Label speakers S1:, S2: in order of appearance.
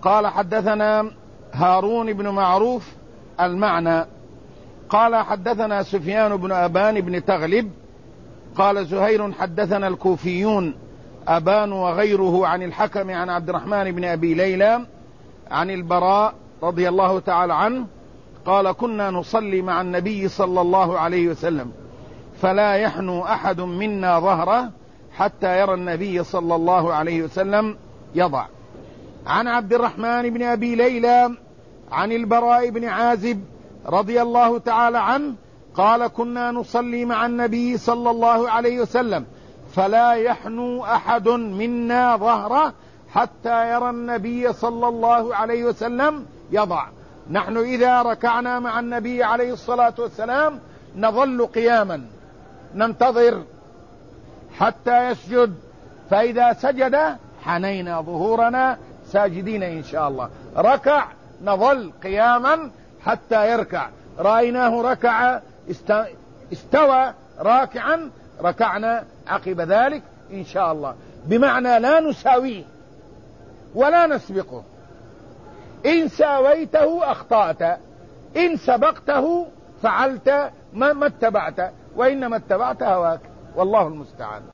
S1: قال حدثنا هارون بن معروف المعنى قال حدثنا سفيان بن أبان بن تغلب قال زهير حدثنا الكوفيون أبان وغيره عن الحكم عن عبد الرحمن بن أبي ليلى عن البراء رضي الله تعالى عنه قال كنا نصلي مع النبي صلى الله عليه وسلم فلا يحنو أحد منا ظهره حتى يرى النبي صلى الله عليه وسلم يضع. عن عبد الرحمن بن أبي ليلى عن البراء بن عازب رضي الله تعالى عنه قال كنا نصلي مع النبي صلى الله عليه وسلم فلا يحنو أحد منا ظهره حتى يرى النبي صلى الله عليه وسلم يضع. نحن إذا ركعنا مع النبي عليه الصلاة والسلام نظل قياما ننتظر حتى يسجد، فإذا سجد حنينا ظهورنا ساجدين إن شاء الله. ركع نظل قياما حتى يركع، رأيناه ركع استوى راكعا ركعنا عقب ذلك إن شاء الله، بمعنى لا نساويه ولا نسبقه. إن ساويته أخطأت، إن سبقته فعلت ما اتبعت، وإنما اتبعت هواك، والله المستعان.